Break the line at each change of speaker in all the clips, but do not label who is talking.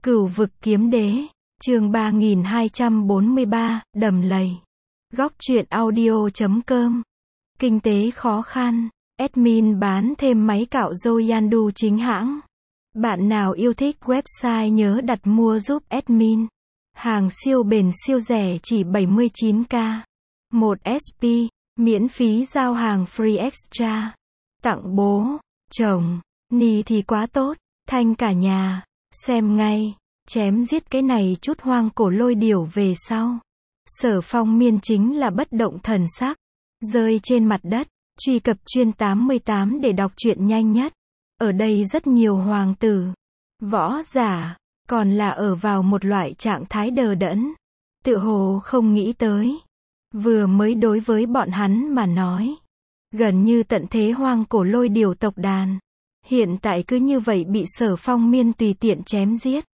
Cửu vực kiếm đế, chương 3243, đầm lầy. Góc truyện audio.com. Kinh tế khó khăn. Admin bán thêm máy cạo râu Yandu chính hãng. Bạn nào yêu thích website nhớ đặt mua giúp admin. Hàng siêu bền siêu rẻ chỉ 79k. 1 SP, miễn phí giao hàng free extra. Tặng bố, chồng, ni thì quá tốt, thanh cả nhà. Xem ngay, chém giết cái này chút hoang cổ lôi điểu về sau. Sở Phong Miên chính là bất động thần sắc, rơi trên mặt đất, truy cập chuyên 88 để đọc truyện nhanh nhất. Ở đây rất nhiều hoàng tử, võ giả, còn là ở vào một loại trạng thái đờ đẫn, tựa hồ không nghĩ tới. Vừa mới đối với bọn hắn mà nói, gần như tận thế hoang cổ lôi điểu tộc đàn. Hiện tại cứ như vậy bị Sở Phong Miên tùy tiện chém giết.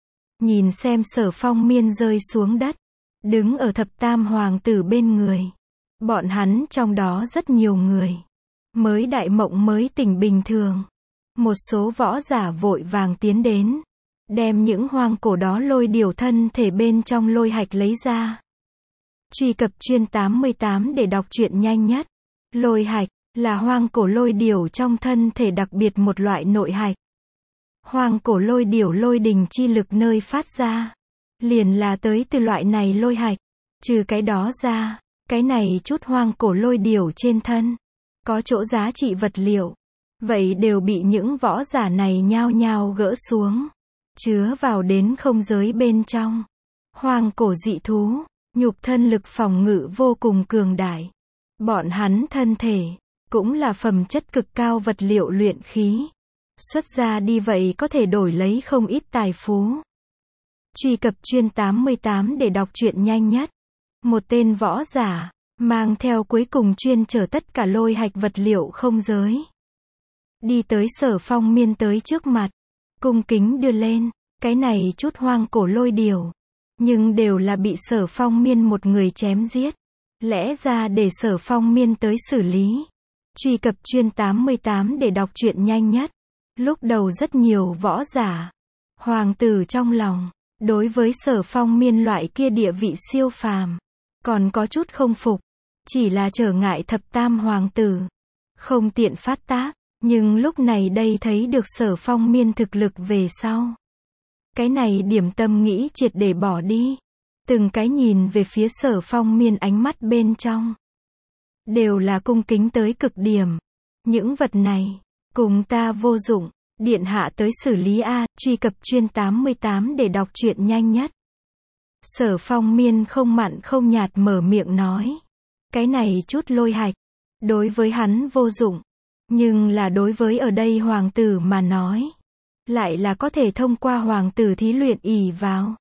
Nhìn xem Sở Phong Miên rơi xuống đất, đứng ở thập tam hoàng tử bên người. Bọn hắn trong đó rất nhiều người mới đại mộng mới tỉnh bình thường. Một số võ giả vội vàng tiến đến, đem những hoang cổ đó lôi điểu thân thể bên trong lôi hạch lấy ra. Truy cập chuyên 88 để đọc truyện nhanh nhất. Lôi hạch là hoang cổ lôi điểu trong thân thể đặc biệt một loại nội hạch. Hoang cổ lôi điểu lôi đình chi lực nơi phát ra, liền là tới từ loại này lôi hạch. Trừ cái đó ra, cái này chút hoang cổ lôi điểu trên thân, có chỗ giá trị vật liệu. Vậy đều bị những võ giả này nhao nhao gỡ xuống, chứa vào đến không giới bên trong. Hoang cổ dị thú, nhục thân lực phòng ngự vô cùng cường đại. Bọn hắn thân thể cũng là phẩm chất cực cao vật liệu luyện khí. Xuất ra đi vậy có thể đổi lấy không ít tài phú. Truy cập chuyên 88 để đọc truyện nhanh nhất. Một tên võ giả, mang theo cuối cùng chuyên chở tất cả lôi hạch vật liệu không giới. Đi tới Sở Phong Miên tới trước mặt, cung kính đưa lên, cái này chút hoang cổ lôi điểu. Nhưng đều là bị Sở Phong Miên một người chém giết. Lẽ ra để Sở Phong Miên tới xử lý. Truy cập chuyên 88 để đọc truyện nhanh nhất. Lúc đầu rất nhiều võ giả, hoàng tử trong lòng, đối với Sở Phong Miên loại kia địa vị siêu phàm, còn có chút không phục, chỉ là trở ngại thập tam hoàng tử, không tiện phát tác, nhưng lúc này đây thấy được Sở Phong Miên thực lực về sau. Cái này điểm tâm nghĩ triệt để bỏ đi, từng cái nhìn về phía Sở Phong Miên ánh mắt bên trong. Đều là cung kính tới cực điểm. Những vật này, cùng ta vô dụng, điện hạ tới xử lý a. Truy cập chuyên 88 để đọc truyện nhanh nhất. Sở Phong Miên không mặn không nhạt mở miệng nói. Cái này chút lôi hạch, đối với hắn vô dụng. Nhưng là đối với ở đây hoàng tử mà nói, lại là có thể thông qua hoàng tử thí luyện ỷ vào.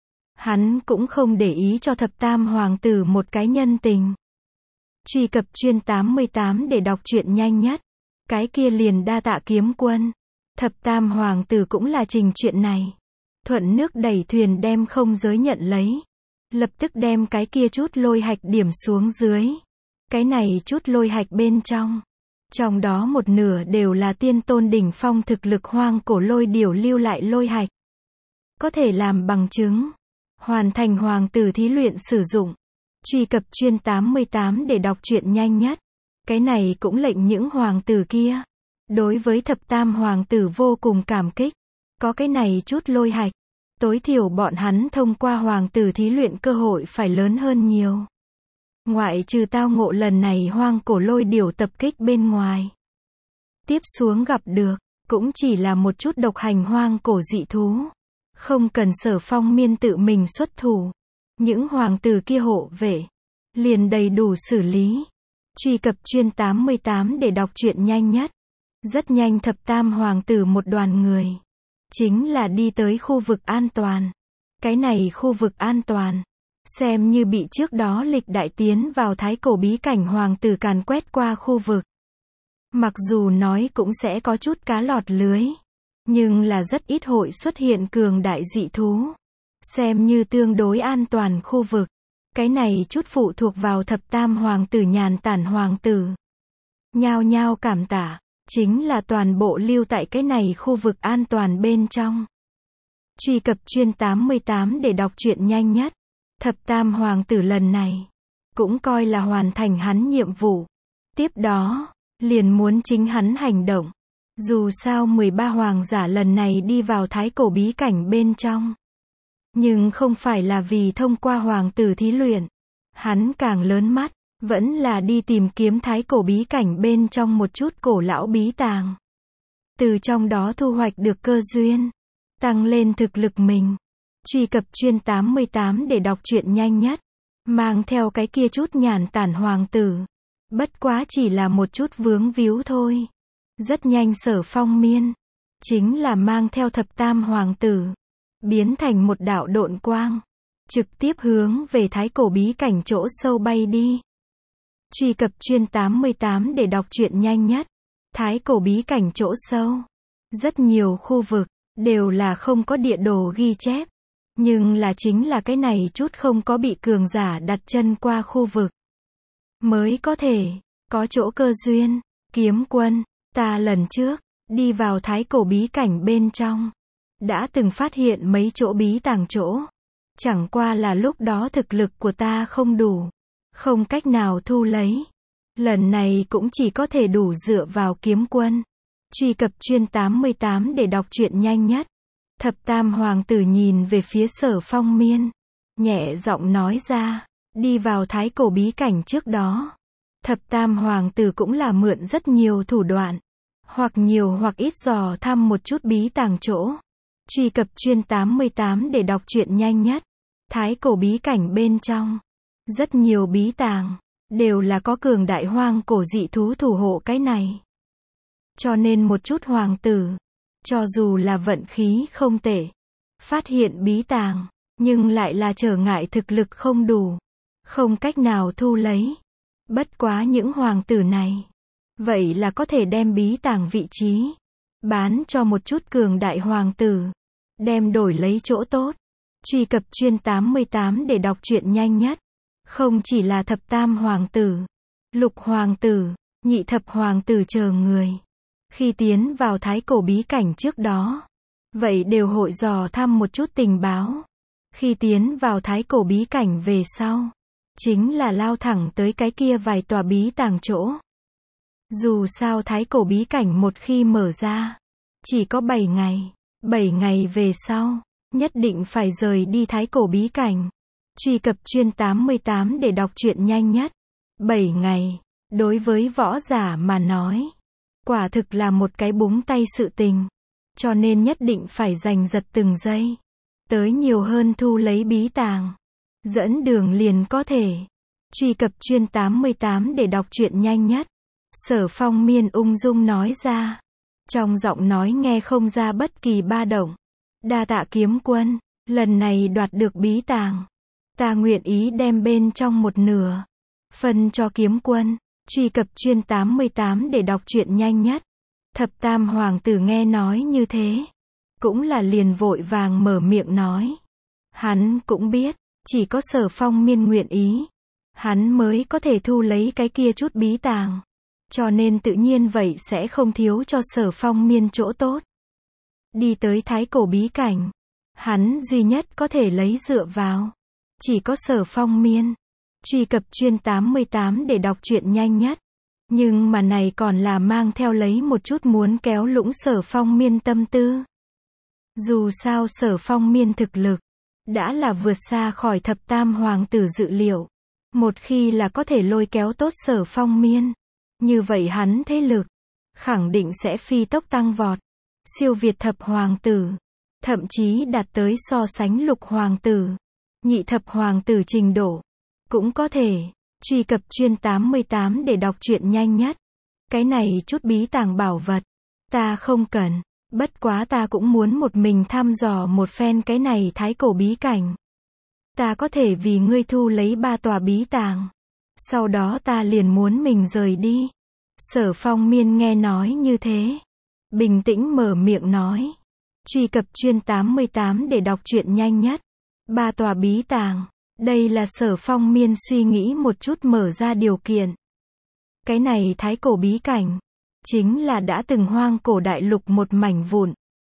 Hắn cũng không để ý cho thập tam hoàng tử một cái nhân tình. Truy cập chuyên 88 để đọc truyện nhanh nhất. Cái kia liền đa tạ kiếm quân. Thập tam hoàng tử cũng là trình chuyện này. Thuận nước đẩy thuyền đem không giới nhận lấy. Lập tức đem cái kia chút lôi hạch điểm xuống dưới. Cái này chút lôi hạch bên trong. Trong đó một nửa đều là tiên tôn đỉnh phong thực lực hoang cổ lôi điểu lưu lại lôi hạch. Có thể làm bằng chứng. Hoàn thành hoàng tử thí luyện sử dụng. Truy cập chuyên 88 để đọc truyện nhanh nhất. Cái này cũng lệnh những hoàng tử kia. Đối với thập tam hoàng tử vô cùng cảm kích. Có cái này chút lôi hạch. Tối thiểu bọn hắn thông qua hoàng tử thí luyện cơ hội phải lớn hơn nhiều. Ngoại trừ tao ngộ lần này hoang cổ lôi điểu tập kích bên ngoài. Tiếp xuống gặp được, cũng chỉ là một chút độc hành hoang cổ dị thú. Không cần Sở Phong Miên tự mình xuất thủ. Những hoàng tử kia hộ vệ, liền đầy đủ xử lý. Truy cập chuyên 88 để đọc truyện nhanh nhất. Rất nhanh thập tam hoàng tử một đoàn người. Chính là đi tới khu vực an toàn. Cái này khu vực an toàn, xem như bị trước đó lịch đại tiến vào thái cổ bí cảnh hoàng tử càn quét qua khu vực. Mặc dù nói cũng sẽ có chút cá lọt lưới. Nhưng là rất ít hội xuất hiện cường đại dị thú. Xem như tương đối an toàn khu vực. Cái này chút phụ thuộc vào thập tam hoàng tử nhàn tản hoàng tử. Nhao nhao cảm tạ, chính là toàn bộ lưu tại cái này khu vực an toàn bên trong. Truy cập Truyện 88 để đọc truyện nhanh nhất. Thập Tam Hoàng tử lần này cũng coi là hoàn thành hắn nhiệm vụ. Tiếp đó, liền muốn chính hắn hành động. Dù sao 13 hoàng giả lần này đi vào thái cổ bí cảnh bên trong. Nhưng không phải là vì thông qua hoàng tử thí luyện. Hắn càng lớn mắt, vẫn là đi tìm kiếm thái cổ bí cảnh bên trong một chút cổ lão bí tàng. Từ trong đó thu hoạch được cơ duyên, tăng lên thực lực mình. Truy cập Truyện 88 để đọc truyện nhanh nhất. Mang theo cái kia chút nhàn tản hoàng tử. Bất quá chỉ là một chút vướng víu thôi. Rất nhanh Sở Phong Miên, chính là mang theo thập tam hoàng tử, biến thành một đạo độn quang, trực tiếp hướng về thái cổ bí cảnh chỗ sâu bay đi. Truy cập Truyện 88 để đọc truyện nhanh nhất. Thái cổ bí cảnh chỗ sâu, rất nhiều khu vực đều là không có địa đồ ghi chép, nhưng là chính là cái này chút không có bị cường giả đặt chân qua khu vực mới có thể có chỗ cơ duyên. Kiếm Quân, ta lần trước đi vào thái cổ bí cảnh bên trong, đã từng phát hiện mấy chỗ bí tàng chỗ, chẳng qua là lúc đó thực lực của ta không đủ, không cách nào thu lấy. Lần này cũng chỉ có thể đủ dựa vào Kiếm Quân. Truy cập Truyện 88 để đọc truyện nhanh nhất. Thập tam hoàng tử nhìn về phía Sở Phong Miên, nhẹ giọng nói ra, đi vào thái cổ bí cảnh trước đó. Thập tam hoàng tử cũng là mượn rất nhiều thủ đoạn, hoặc nhiều hoặc ít dò thăm một chút bí tàng chỗ. Truy cập Truyện 88 để đọc truyện nhanh nhất. Thái cổ bí cảnh bên trong, rất nhiều bí tàng đều là có cường đại hoang cổ dị thú thủ hộ cái này. Cho nên một chút hoàng tử, cho dù là vận khí không tệ, phát hiện bí tàng, nhưng lại là trở ngại thực lực không đủ, không cách nào thu lấy. Bất quá những hoàng tử này, vậy là có thể đem bí tàng vị trí bán cho một chút cường đại hoàng tử, đem đổi lấy chỗ tốt. Truy cập Truyện 88 để đọc truyện nhanh nhất. Không chỉ là thập tam hoàng tử, lục hoàng tử, nhị thập hoàng tử chờ người, khi tiến vào thái cổ bí cảnh trước đó, vậy đều hội dò thăm một chút tình báo. Khi tiến vào thái cổ bí cảnh về sau, chính là lao thẳng tới cái kia vài tòa bí tàng chỗ. Dù sao thái cổ bí cảnh một khi mở ra, chỉ có 7 ngày, 7 ngày về sau, nhất định phải rời đi thái cổ bí cảnh. Truy cập Truyện 88 để đọc truyện nhanh nhất. 7 ngày, đối với võ giả mà nói, quả thực là một cái búng tay sự tình. Cho nên nhất định phải giành giật từng giây, tới nhiều hơn thu lấy bí tàng. Dẫn đường liền có thể. Truy cập Truyện 88 để đọc truyện nhanh nhất. Sở Phong Miên ung dung nói ra, trong giọng nói nghe không ra bất kỳ ba động. Đa tạ Kiếm Quân, lần này đoạt được bí tàng, ta nguyện ý đem bên trong một nửa phân cho Kiếm Quân. Truy cập Truyện 88 để đọc truyện nhanh nhất. Thập tam hoàng tử nghe nói như thế, cũng là liền vội vàng mở miệng nói. Hắn cũng biết, chỉ có Sở Phong Miên nguyện ý, hắn mới có thể thu lấy cái kia chút bí tàng. Cho nên tự nhiên vậy sẽ không thiếu cho Sở Phong Miên chỗ tốt. Đi tới thái cổ bí cảnh, hắn duy nhất có thể lấy dựa vào, chỉ có Sở Phong Miên. Truy cập Truyện 88 để đọc truyện nhanh nhất. Nhưng mà này còn là mang theo lấy một chút muốn kéo lũng Sở Phong Miên tâm tư. Dù sao Sở Phong Miên thực lực đã là vượt xa khỏi thập tam hoàng tử dự liệu. Một khi là có thể lôi kéo tốt Sở Phong Miên, như vậy hắn thế lực khẳng định sẽ phi tốc tăng vọt, siêu việt thập hoàng tử, thậm chí đạt tới so sánh lục hoàng tử, nhị thập hoàng tử trình độ. Cũng có thể. Truy cập Truyện 88 để đọc truyện nhanh nhất. Cái này chút bí tàng bảo vật, ta không cần, bất quá ta cũng muốn một mình thăm dò một phen cái này thái cổ bí cảnh. Ta có thể vì ngươi thu lấy 3 tòa bí tàng, sau đó ta liền muốn mình rời đi. Sở Phong Miên nghe nói như thế, bình tĩnh mở miệng nói. Truy cập Truyện 88 để đọc truyện nhanh nhất. 3 tòa bí tàng. Đây là Sở Phong Miên suy nghĩ một chút mở ra điều kiện. Cái này thái cổ bí cảnh, chính là đã từng hoang cổ đại lục một mảnh vụn.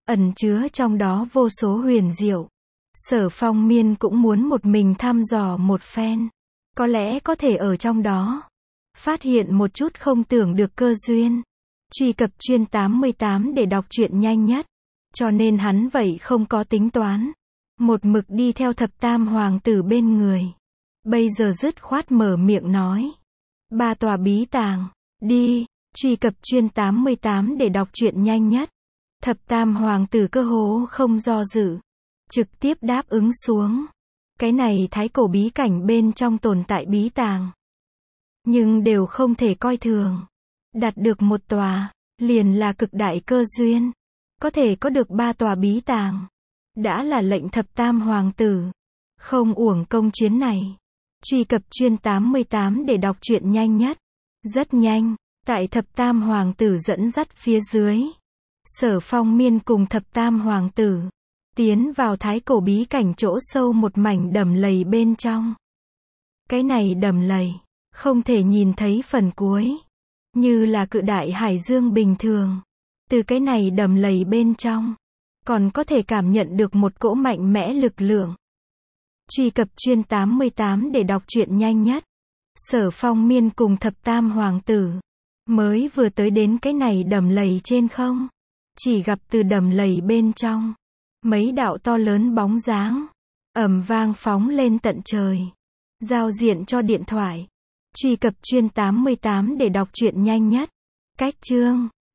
ẩn chứa trong đó vô số huyền diệu. Sở Phong Miên cũng muốn một mình thăm dò một phen. Có lẽ có thể ở trong đó phát hiện một chút không tưởng được cơ duyên. Truy cập chuyên 88 để đọc truyện nhanh nhất. Cho nên hắn vậy không có tính toán. Một mực đi theo thập tam hoàng tử bên người. Bây giờ dứt khoát mở miệng nói. 3 tòa bí tàng. Đi, truy cập chuyên 88 để đọc truyện nhanh nhất. Thập tam hoàng tử cơ hồ không do dự. Trực tiếp đáp ứng xuống. Cái này thái cổ bí cảnh bên trong tồn tại bí tàng. Nhưng đều không thể coi thường. Đạt được một tòa, liền là cực đại cơ duyên. Có thể có được 3 tòa bí tàng. Đã là lệnh thập tam hoàng tử. Không uổng công chuyến này. Truy cập chuyên 88 để đọc truyện nhanh nhất. Rất nhanh, tại thập tam hoàng tử dẫn dắt phía dưới. Sở Phong Miên cùng thập tam hoàng tử. Tiến vào thái cổ bí cảnh chỗ sâu một mảnh đầm lầy bên trong. Cái này đầm lầy, không thể nhìn thấy phần cuối. Như là cự đại hải dương bình thường. Từ cái này đầm lầy bên trong, còn có thể cảm nhận được một cỗ mạnh mẽ lực lượng. Truy cập chuyên 88 để đọc truyện nhanh nhất. Sở Phong Miên cùng thập tam hoàng tử. Mới vừa tới đến cái này đầm lầy trên không. Chỉ gặp từ đầm lầy bên trong. Mấy đạo to lớn bóng dáng. Ầm vang phóng lên tận trời. Giao diện cho điện thoại. Truy cập chuyên 88 để đọc truyện nhanh nhất. Cách chương.